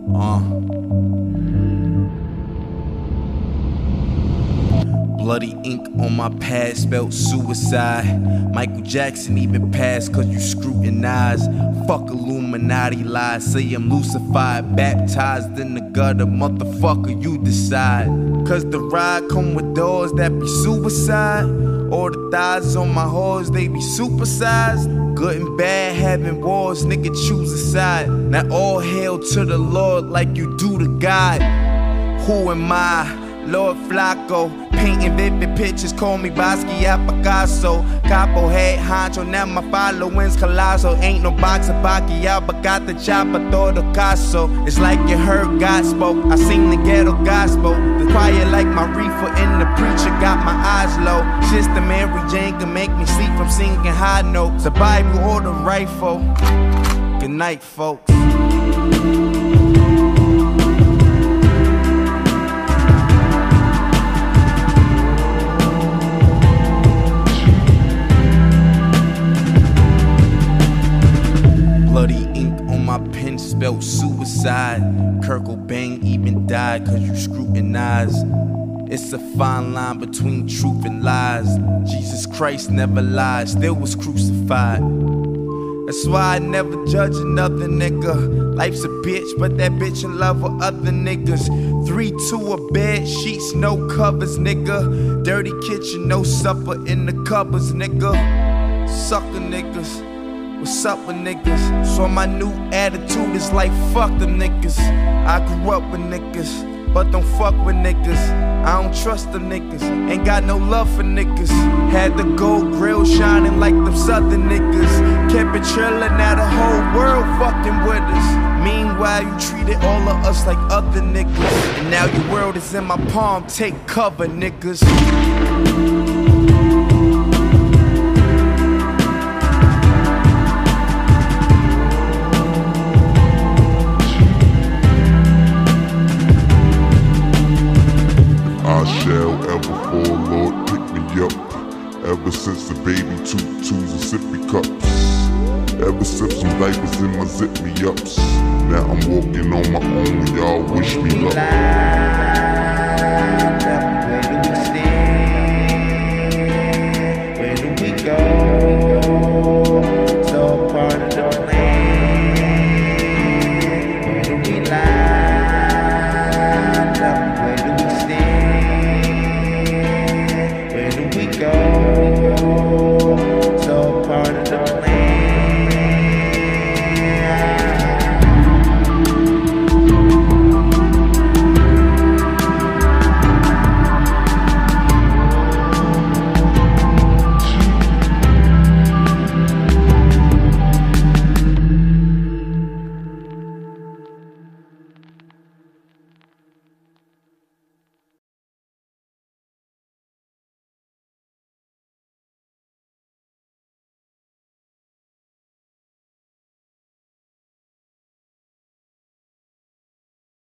Bloody ink on my pad spelled suicide. Michael Jackson even passed cause you scrutinize. Fuck Illuminati lies, say I'm lucified. Baptized in the gutter, motherfucker, you decide. Cause the ride come with doors that be suicide. Or the thighs on my horse, they be supersized. Good and bad having wars, nigga choose a side. Now all hail to the Lord like you do to God. Who am I? Lord Flacco, painting vivid pictures, call me Basquiat Picasso. Capo head honcho, now my following's colossal. Ain't no boxer Pacquiao, but got the chopper, todo caso. It's like you heard God spoke, I sing the ghetto gospel. The choir like my reefer and the preacher got my eyes low. Sister Mary Jane can make me sleep from singing high notes. The Bible or the rifle. Good night, folks. Bloody ink on my pen spelled suicide. Kurt Cobain even died cause you scrutinize. It's a fine line between truth and lies. Jesus Christ never lied, still was crucified. That's why I never judge another nigga. Life's a bitch, but that bitch in love with other niggas. 3 to a bed, sheets, no covers, nigga. Dirty kitchen, no supper in the cupboards, nigga. Sucker niggas. What's up with niggas? So my new attitude is like fuck them niggas. I grew up with niggas, but don't fuck with niggas. I don't trust them niggas, ain't got no love for niggas. Had the gold grill shining like them southern niggas. Kept it trillin', now the whole world fucking with us. Meanwhile you treated all of us like other niggas. And now your world is in my palm, take cover niggas. Shall ever fall, Lord, pick me up. Ever since the baby twos and sippy cups. Ever since some diapers in my zip me ups. Now I'm walking on my own, y'all wish me luck.